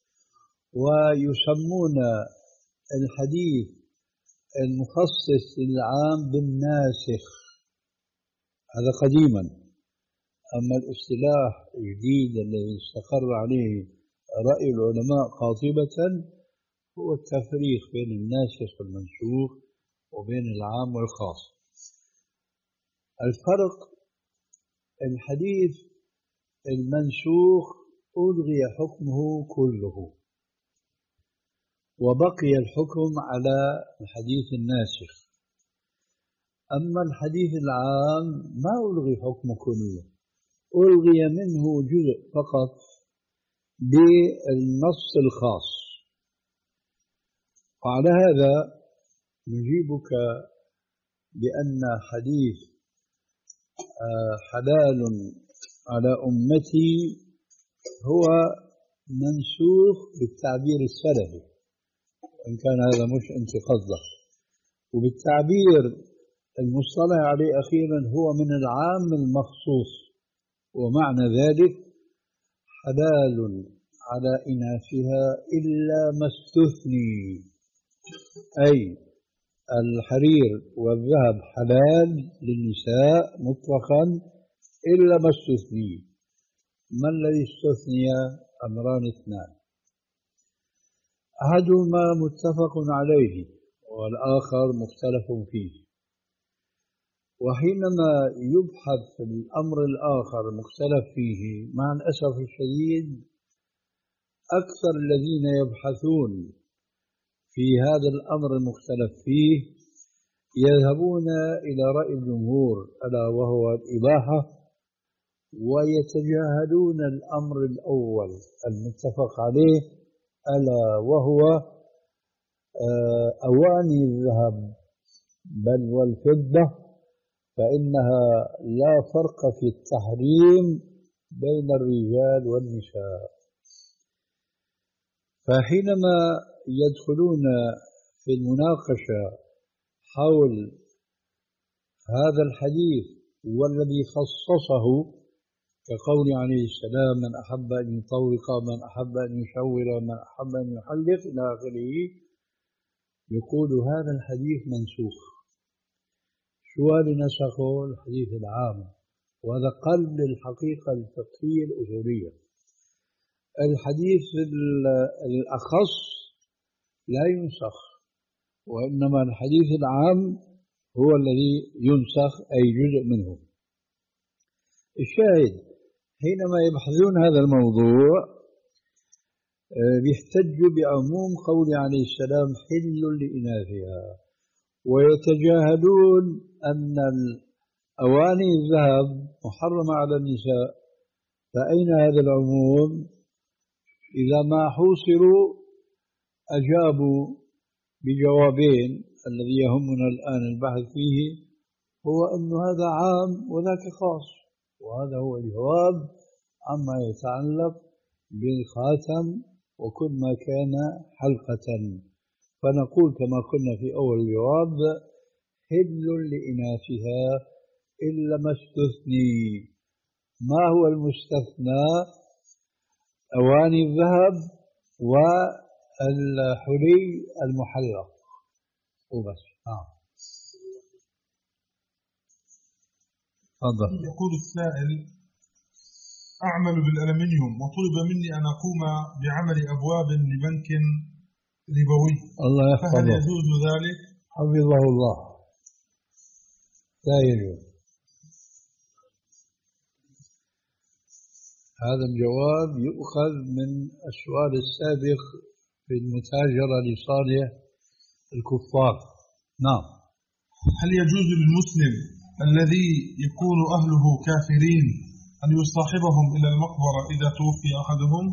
S2: ويسمون الحديث المخصص للعام بالناسخ، هذا قديما. أما الاصطلاح الجديد الذي استقر عليه رأي العلماء قاطبة هو التفريق بين الناسخ والمنسوخ وبين العام والخاص. الفرق الحديث المنسوخ ألغي حكمه كله وبقي الحكم على الحديث الناسخ. أما الحديث العام ما ألغي حكمه كله، ألغي منه جزء فقط بالنص الخاص. وعلى هذا نجيبك بأن حديث حلال على أمتي هو منسوخ بالتعبير السلفي، وإن كان هذا مش أنت قصدك، وبالتعبير المصطلح عليه أخيرا هو من العام المخصوص. ومعنى ذلك حلال على إناثها إلا ما استثني، أي الحرير والذهب حلال للنساء مطلقا إلا ما استثني. ما الذي استثني؟ أمران اثنان. أحدهما متفق عليه والآخر مختلف فيه. وحينما يبحث الأمر الآخر مختلف فيه مع الأسف الشديد أكثر الذين يبحثون في هذا الأمر المختلف فيه يذهبون إلى رأي الجمهور ألا وهو الإباحة، ويتجاهلون الأمر الأول المتفق عليه ألا وهو أواني الذهب بل والفضة، فإنها لا فرق في التحريم بين الرجال والنساء. فحينما يدخلون في المناقشة حول هذا الحديث والذي خصصه كقول عليه السلام من أحب أن يطوق من أحب أن يشور من أحب أن يحلق إلى آخره، يقول هذا الحديث منسوخ. شو اللي نسخه؟ الحديث العام، وهذا قلب الحقيقة الفقهية الأصولية. الحديث الأخص لا ينسخ، وإنما الحديث العام هو الذي ينسخ أي جزء منه. الشاهد حينما يبحثون هذا الموضوع بيحتجوا بعموم قول عليه السلام حل لإناثها، ويتجاهلون أن أواني الذهب محرمة على النساء. فأين هذا العموم؟ إذا ما حوصروا أجابوا بجوابين. الذي يهمنا الآن البحث فيه هو أن هذا عام وذاك خاص، وهذا هو الجواب عما يتعلق بالخاتم وكل ما كان حلقة. فنقول كما قلنا في أول الجواب حل لإناثها إلا ما استثني. ما هو المستثنى؟ أواني الذهب والحلي المحلق وبس. آه. تفضل.
S4: يقول السائل أعمل بالألمنيوم وطلب مني أن أقوم بعمل أبواب لبنك ربوي،
S2: الله يحفظه،
S4: فهل يجوز ذلك؟
S2: حفظه الله. لا يجوز. هذا الجواب يؤخذ من السؤال السابق في المتاجرة لصالح الكفار. نعم.
S4: هل يجوز للمسلم الذي يكون أهله كافرين أن يصاحبهم إلى المقبرة إذا توفي أحدهم؟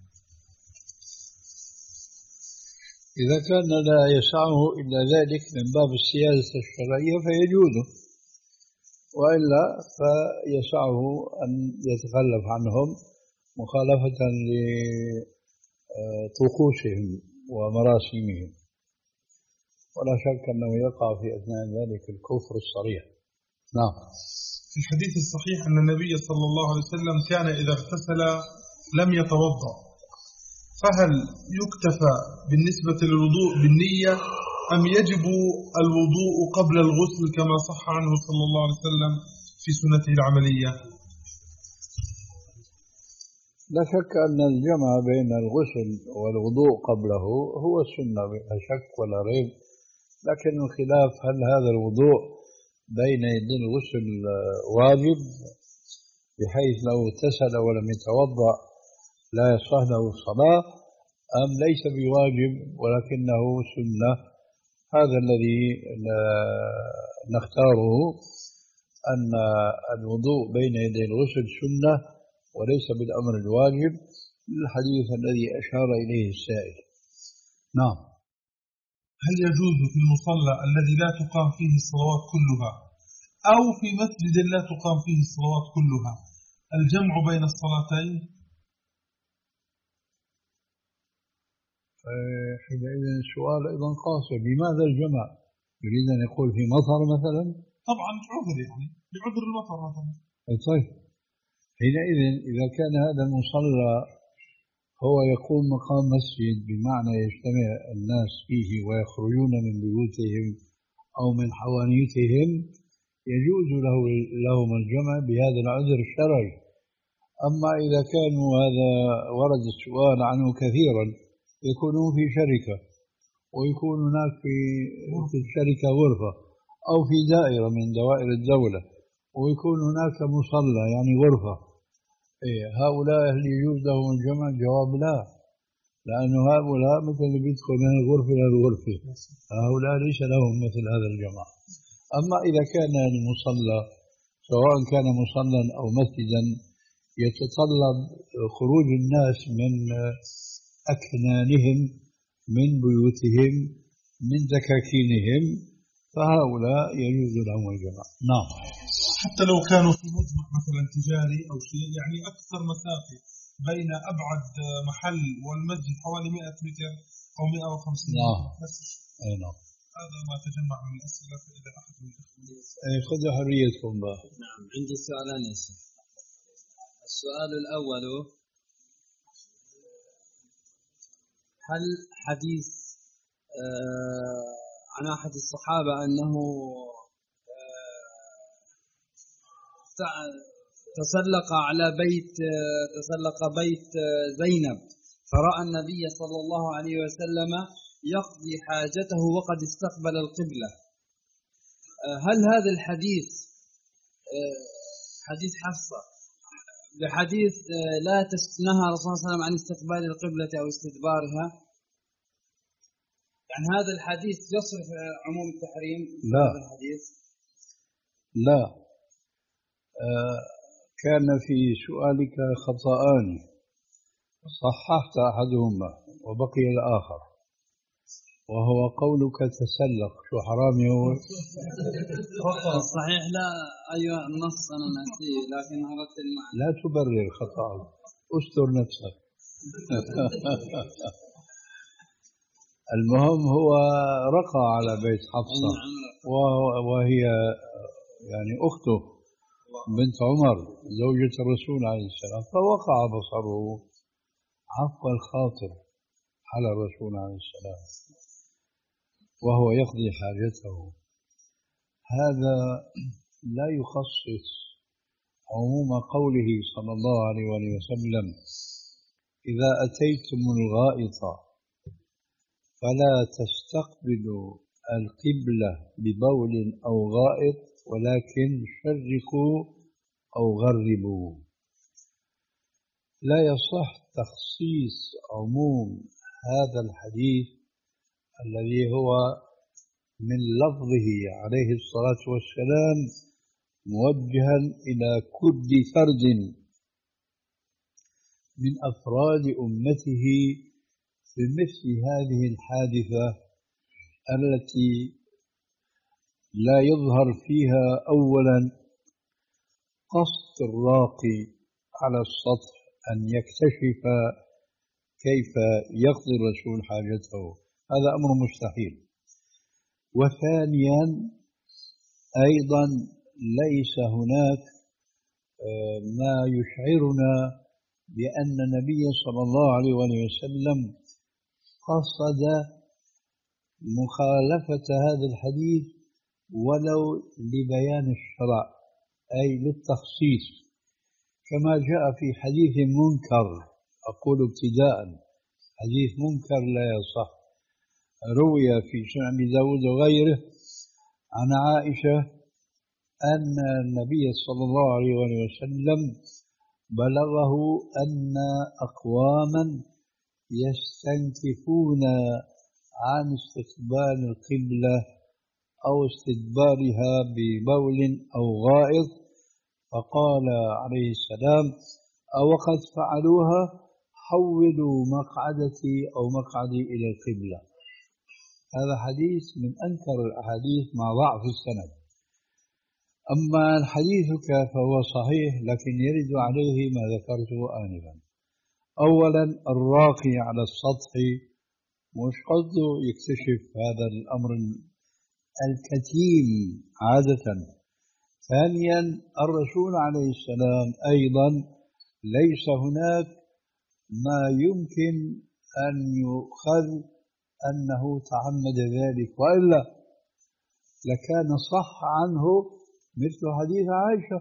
S2: إذا كان لا يسعه إلا ذلك من باب السياسة الشرعية فيجوز، وإلا فيسعه أن يتخلف عنهم مخالفة لطقوسهم ومراسيمهم، ولا شك أنه يقع في أثناء ذلك الكفر الصريح. نعم.
S4: في الحديث الصحيح أن النبي صلى الله عليه وسلم كان إذا اغتسل لم يتوضأ، فهل يكتفى بالنسبة للوضوء بالنية أم يجب الوضوء قبل الغسل كما صح عنه صلى الله عليه وسلم في سنته العملية؟
S2: لا شك أن الجمع بين الغسل والوضوء قبله هو السنة بلا شك ولا ريب، لكن الخلاف هل هذا الوضوء بين يدي الغسل واجب بحيث لو اغتسل ولم يتوضأ لا يصح له الصلاة، أم ليس بواجب ولكنه سنة. هذا الذي نختاره، أن الوضوء بين يدي الغسل سنة وليس بالأمر الواجب، الحديث الذي أشار إليه السائل. نعم.
S4: هل يجوز في المصلى الذي لا تقام فيه الصلوات كلها أو في مسجد لا تقام فيه الصلوات كلها الجمع بين الصلاتين؟
S2: حينئذ السؤال أيضا قاصر، لماذا الجمع؟ يريد أن يقول في مطر مثلا؟
S4: طبعا عذر، يعني بعذر المطر مثلا.
S2: طيب حينئذ إذا كان هذا المصلى هو يقوم مقام مسجد بمعنى يجتمع الناس فيه ويخرجون من بيوتهم أو من حوانيتهم، يجوز له لهم الجمع بهذا العذر الشرعي. أما إذا كانوا، هذا ورد السؤال عنه كثيرا، يكونون في شركة ويكون هناك في في الشركة غرفة أو في دائرة من دوائر الدولة ويكون هناك مصلى يعني غرفة. إيه هؤلاء اللي يجوز لهم الجمع؟ جواب لا، لأنه هؤلاء مثل اللي بيدخل من الغرفة إلى الغرفة، هؤلاء ليس لهم مثل هذا الجمع. أما إذا كان المصلى سواء كان مصلى أو مسجدا يتطلب خروج الناس من أكنانهم من بيوتهم من دكاكينهم فهؤلاء يجوز لهم الجمع. نعم.
S4: حتى لو كانوا في مجمع مثلا تجاري أو شيء يعني أكثر مسافة بين أبعد محل والمسجد حوالي مئة متر أو مئة وخمسين
S2: نعم.
S4: متر.
S2: أي نعم.
S4: هذا ما تجمع من الأسئلة فإذا أحد من
S2: أي خذوا حريتكم بقى.
S1: نعم عندي سؤالان يا شيخ. السؤال الأول هل حديث آه عن أحد الصحابة أنه آه تسلق على بيت آه تسلق بيت آه زينب فرأى النبي صلى الله عليه وسلم يقضي حاجته وقد استقبل القبلة، آه هل هذا الحديث آه حديث حفصة بحديث آه لا تنهى الرسول صلى الله عليه وسلم عن استقبال القبلة أو استدبارها، يعني هذا الحديث يصرف عموم التحريم؟
S2: لا
S1: هذا الحديث
S2: لا آه كان في سؤالك خطأان صححت أحدهما وبقي الآخر وهو قولك تسلق. شو حرامي هو؟
S1: صحيح. لا أيوة النص أنا ناسيه لكن أردت المعنى.
S2: لا تبرر خطأك، استر نفسك. المهم هو رقى على بيت حفصة وهي يعني أخته بنت عمر زوجة الرسول عليه السلام، فوقع بصره عفو الخاطر على الرسول عليه السلام وهو يقضي حاجته. هذا لا يخصص عموم قوله صلى الله عليه وسلم إذا أتيتم الغائط فلا تستقبلوا القبلة ببول أو غائط ولكن شرقوا أو غربوا. لا يصح تخصيص عموم هذا الحديث الذي هو من لفظه عليه الصلاة والسلام موجها إلى كل فرد من أفراد أمته في مثل هذه الحادثة التي لا يظهر فيها أولا قصد الراقي على السطح أن يكتشف كيف يقضي الرسول حاجته، هذا أمر مستحيل. وثانيا أيضا ليس هناك ما يشعرنا بأن النبي صلى الله عليه وسلم قصد مخالفة هذا الحديث ولو لبيان الشرع أي للتخصيص، كما جاء في حديث منكر. أقول ابتداء حديث منكر لا يصح، روي في سنن أبي داود وغيره عن عائشة أن النبي صلى الله عليه وسلم بلغه أن أقواما يستنكفون عن استقبال القبلة أو استدبارها ببول أو غائط، فقال عليه السلام أو قد فعلوها حولوا مقعدتي أو مقعدي إلى القبلة. هذا حديث من أنكر الأحاديث مع ضعف السند. أما حديثك فهو صحيح لكن يرد عليه ما ذكرته آنفا. أولا الراقي على السطح مش قصده يكتشف هذا الأمر الكتيم عادة. ثانيا الرسول عليه السلام أيضا ليس هناك ما يمكن أن يؤخذ أنه تعمد ذلك، وإلا لكان صح عنه مثل حديث عائشة،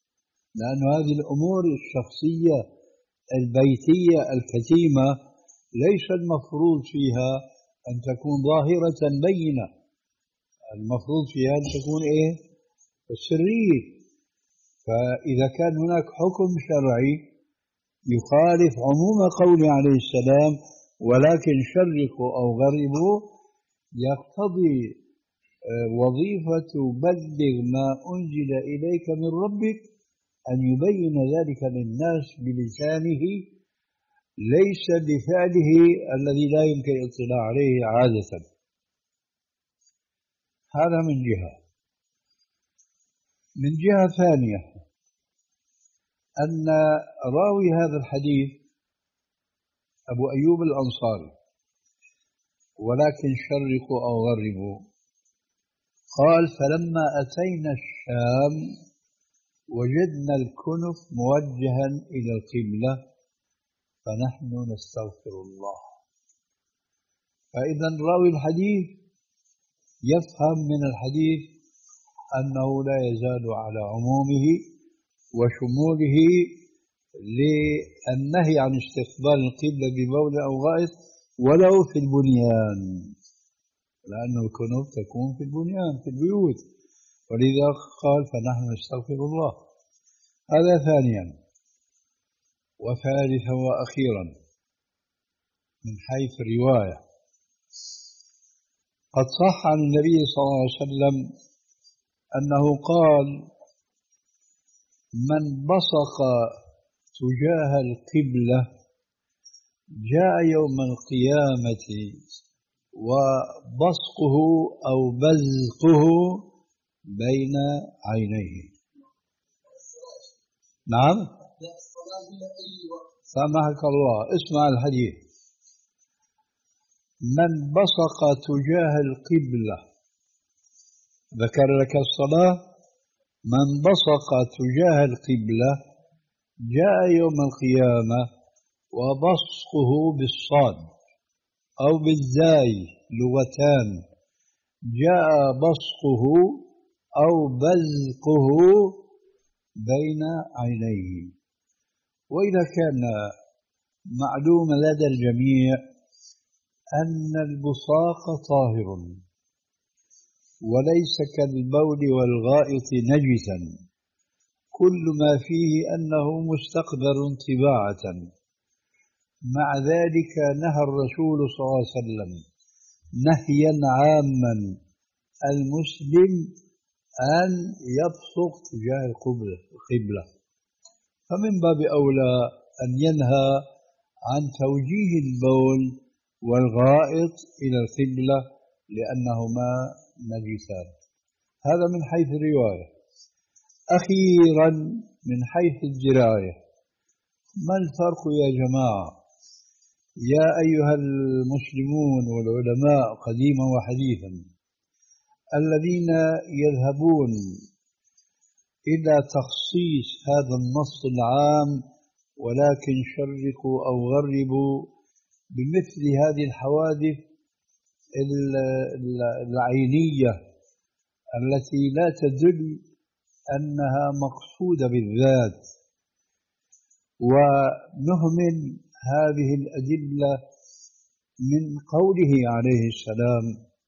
S2: لأن هذه الأمور الشخصية البيتية الكتيمة ليس المفروض فيها أن تكون ظاهرة بينة، المفروض فيها أن تكون إيه؟ سرية. فإذا كان هناك حكم شرعي يخالف عموم قوله عليه السلام ولكن شرقوا أو غربوا، يقتضي وظيفة بلغ ما أنزل إليك من ربك أن يبين ذلك للناس بلسانه ليس بفعله الذي لا يمكن الاطلاع عليه عادة. هذا من جهة. من جهة ثانية أن راوي هذا الحديث أبو أيوب الأنصاري ولكن شرقوا أو غربوا قال فلما أتينا الشام وجدنا الكنف موجها إلى القبلة فنحن نستغفر الله. فإذا راوي الحديث يفهم من الحديث أنه لا يزال على عمومه وشموله للنهي عن استقبال القبلة ببول أو غائط ولو في البنيان، لأن الكنوف تكون في البنيان في البيوت، ولذا قال فنحن نستغفر الله. هذا ثانيا. وثالثا وأخيرا من حيث الرواية، قد صح عن النبي صلى الله عليه وسلم أنه قال من بصق تجاه القبلة جاء يوم القيامة وبصقه أو بزقه بين عينيه. نعم سامحك الله، اسمع الحديث. من بصق تجاه القبلة، ذكر لك الصلاة، من بصق تجاه القبلة جاء يوم القيامة وبصقه بالصاد أو بالزاي لغتان، جاء بصقه أو بزقه بين عينيه. وإذا كان معلوم لدى الجميع أن البصاق طاهر وليس كالبول والغائط نجسا، كل ما فيه أنه مستقذر طباعة، مع ذلك نهى الرسول صلى الله عليه وسلم نهيا عاما المسلم أن يبصق تجاه القبلة، فمن باب أولى أن ينهى عن توجيه البول والغائط إلى القبلة لأنهما نجسان. هذا من حيث الرواية. أخيرا من حيث الدراية، ما الفرق يا جماعة يا أيها المسلمون والعلماء قديما وحديثا الذين يذهبون إلى تخصيص هذا النص العام ولكن شرقوا أو غربوا بمثل هذه الحوادث العينية التي لا تدل أنها مقصودة بالذات، ونهمل هذه الأدلة من قوله عليه السلام.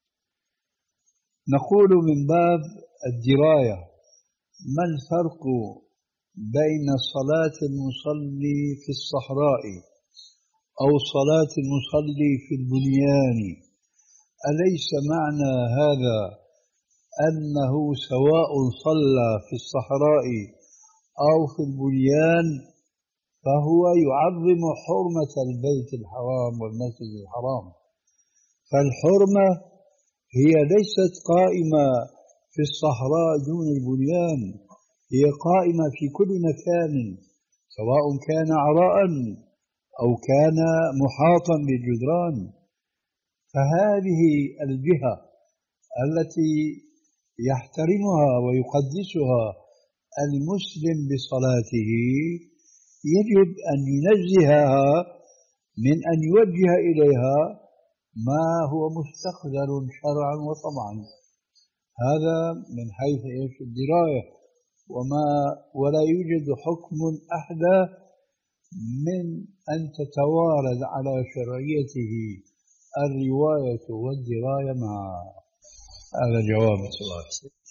S2: نقول من باب الدراية ما الفرق بين صلاة المصلي في الصحراء أو صلاة المصلي في البنيان؟ أليس معنى هذا أنه سواء صلى في الصحراء أو في البنيان فهو يعظم حرمة البيت الحرام والمسجد الحرام؟ فالحرمة هي ليست قائمة في الصحراء دون البنيان، هي قائمة في كل مكان سواء كان عراء أو كان محاطا بالجدران. فهذه الجهة التي يحترمها ويقدسها المسلم بصلاته يجب أن ينزهها من أن يوجه إليها ما هو مستقذر شرعا وطبعا. هذا من حيث إيش الدراية، وما ولا يوجد حكم أحدى من أن تتوارد على شرعيته الرواية والدراية مع هذا جواب السؤال.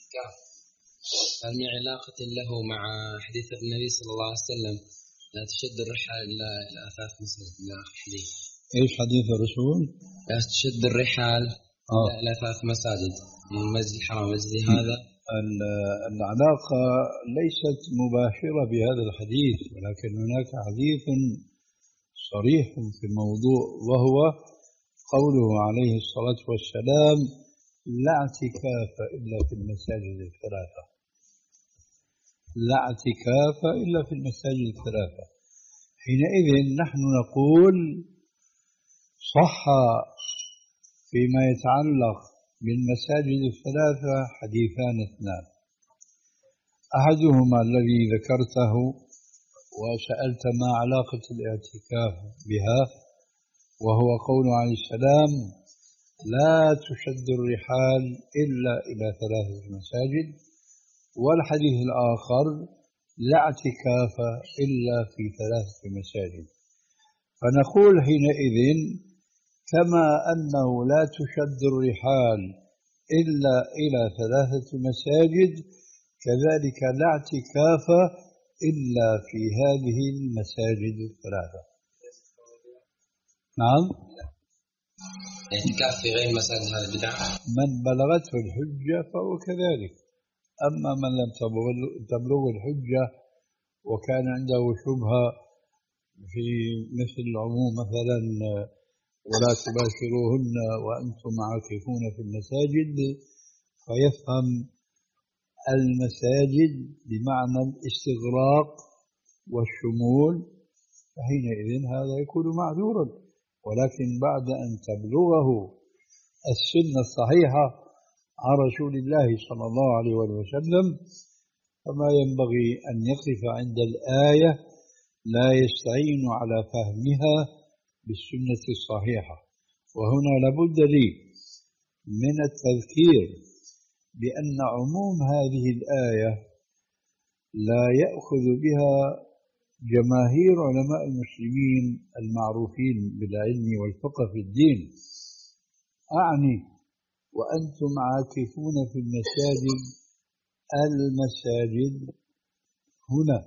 S6: هل من علاقة له مع حديث النبي صلى الله عليه وسلم لا تشد الرحال إلى إلى أثاث مسجد الله حديث؟
S2: إيش حديث الرسول؟
S6: لا تشد الرحال
S2: آه.
S6: إلى ثلاث مساجد من المسجد الحرام والمسجد هذا.
S2: العلاقة ليست مباشرة بهذا الحديث، ولكن هناك حديث صريح في الموضوع، وهو قوله عليه الصلاة والسلام: لا اعتكاف إلا في المساجد الثلاثة. لا اعتكاف إلا في المساجد الثلاثة. حينئذ نحن نقول صح فيما يتعلق بالمساجد الثلاثة حديثان اثنان، أحدهما الذي ذكرته وسألت ما علاقة الاعتكاف بها، وهو قول عليه السلام: لا تشد الرحال إلا إلى ثلاثة مساجد. والحديث الآخر: لا اعتكاف إلا في ثلاثة مساجد. فنقول حينئذ كما أنه لا تشد الرحال إلا إلى ثلاثة مساجد، كذلك لا اعتكاف إلا في هذه المساجد الثلاثة. نعم.
S6: الاعتكاف في غير مساجد هذه بدعة.
S2: من بلغته الحجة فهو كذلك، أما من لم تبلغ الحجة وكان عنده شبهة في مثل العموم مثلا ولا تباشروهن وأنتم عاكفون في المساجد، فيفهم المساجد بمعنى الاستغراق والشمول، فحينئذ هذا يكون معذورا. ولكن بعد أن تبلغه السنة الصحيحة عن رسول الله صلى الله عليه وسلم، فما ينبغي أن يقف عند الآية، لا يستعين على فهمها بالسنة الصحيحة. وهنا لابد لي من التذكير بأن عموم هذه الآية لا يأخذ بها جماهير علماء المسلمين المعروفين بالعلم والفقه في الدين. أعني وأنتم عاكفون في المساجد، المساجد هنا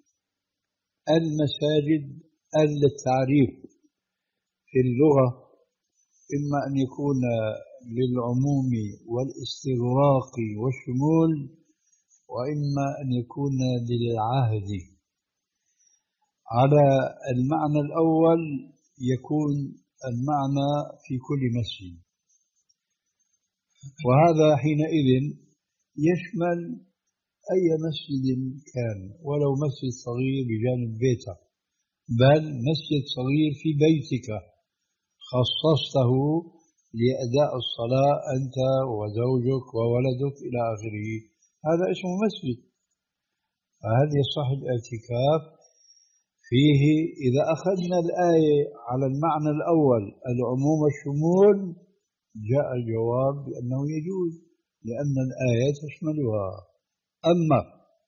S2: المساجد التعريف في اللغة إما أن يكون للعموم والاستغراق والشمول، وإما أن يكون للعهد. على المعنى الأول يكون المعنى في كل مسجد، وهذا حينئذ يشمل أي مسجد كان، ولو مسجد صغير بجانب بيتك، بل مسجد صغير في بيتك خصصته لأداء الصلاة أنت وزوجك وولدك إلى آخره، هذا اسمه مسجد. فهل يصح الاعتكاف فيه؟ إذا أخذنا الآية على المعنى الأول العموم والشمول، جاء الجواب بأنه يجوز، لأن الآية تشملها. أما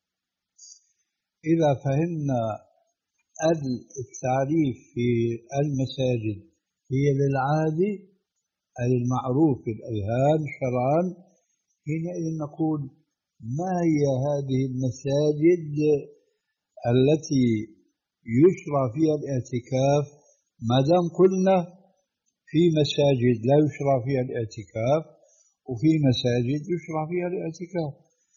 S2: إذا فهمنا التعريف في المساجد هي للعادي أي المعروف في الأذهان شرعا، حينئذ نقول ما هي هذه المساجد التي يشرع فيها الاعتكاف؟ ما دام قلنا في مساجد لا يشرع فيها الاعتكاف وفي مساجد يشرع فيها الاعتكاف،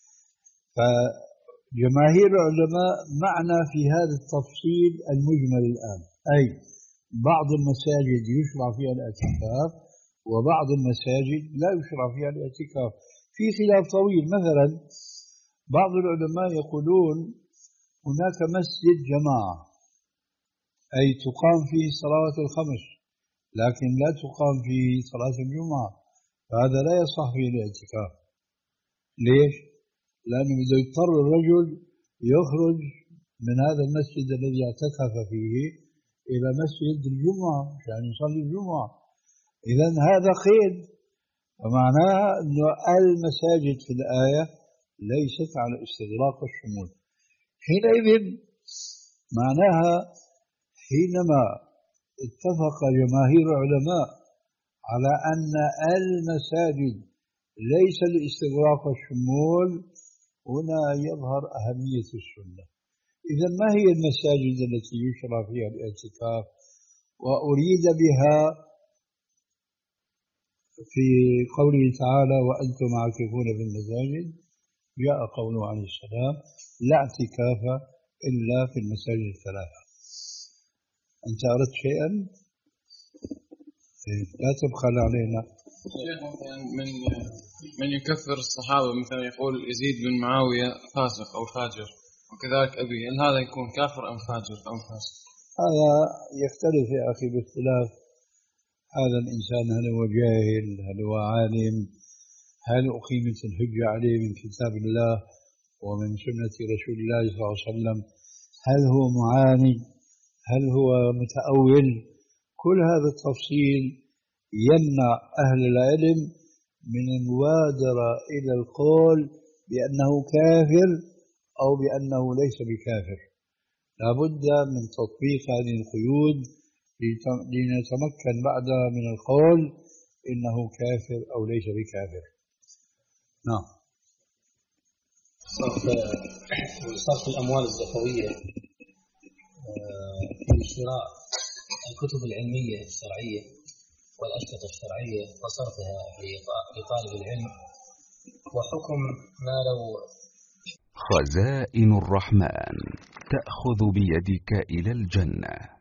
S2: فجماهير العلماء معنا في هذا التفصيل المجمل الآن، أي بعض المساجد يشرع فيها الاعتكاف وبعض المساجد لا يشرع فيها الاعتكاف. في خلاف طويل. مثلا بعض العلماء يقولون هناك مسجد جماعة، أي تقام فيه الصلوات الخمس لكن لا تقام فيه صلاة الجمعة، فهذا لا يصح فيه الاعتكاف. ليش؟ لأنه إذا يضطر الرجل يخرج من هذا المسجد الذي اعتكف فيه إلى مسجد الجمعة عشان يصلي الجمعة، إذن هذا قيد، ومعناها أن المساجد في الآية ليست على استغراق الشمول. حينئذ معناها حينما اتفق جماهير العلماء على أن المساجد ليس لاستغراق الشمول، هنا يظهر أهمية السنة. إذا ما هي المساجد التي يشرع فيها الاعتكاف وأريد بها في قوله تعالى وأنتم عاكفون في المساجد؟ جاء قوله عليه السلام لا اعتكاف إلا في المساجد الثلاثة. أنت أردت شيئا؟ لا تبخل علينا.
S7: من من يكفر الصحابة مثلا يقول يزيد بن معاوية فاسق أو فاجر وكذلك أبي، هل هذا يكون كافر أم فاجر أم فاسق؟
S2: هذا يختلف يا أخي باختلاف هذا الإنسان، هل هو جاهل، هل هو عالم، هل أقيمت الحجة عليه من كتاب الله ومن سنة رسول الله صلى الله عليه وسلم، هل هو معاند، هل هو متأول. كل هذا التفصيل يمنع أهل العلم من المبادرة إلى القول بأنه كافر أو بأنه ليس بكافر. لابد من تطبيق هذه القيود لنتمكن بعدها من القول إنه كافر أو ليس بكافر. نعم.
S3: صرف الأموال الزكوية في شراء الكتب العلمية الشرعية والأشرطة الشرعية وصرفها لطالب العلم، وحكم ما لو
S8: خزائن الرحمن تأخذ بيدك إلى الجنة.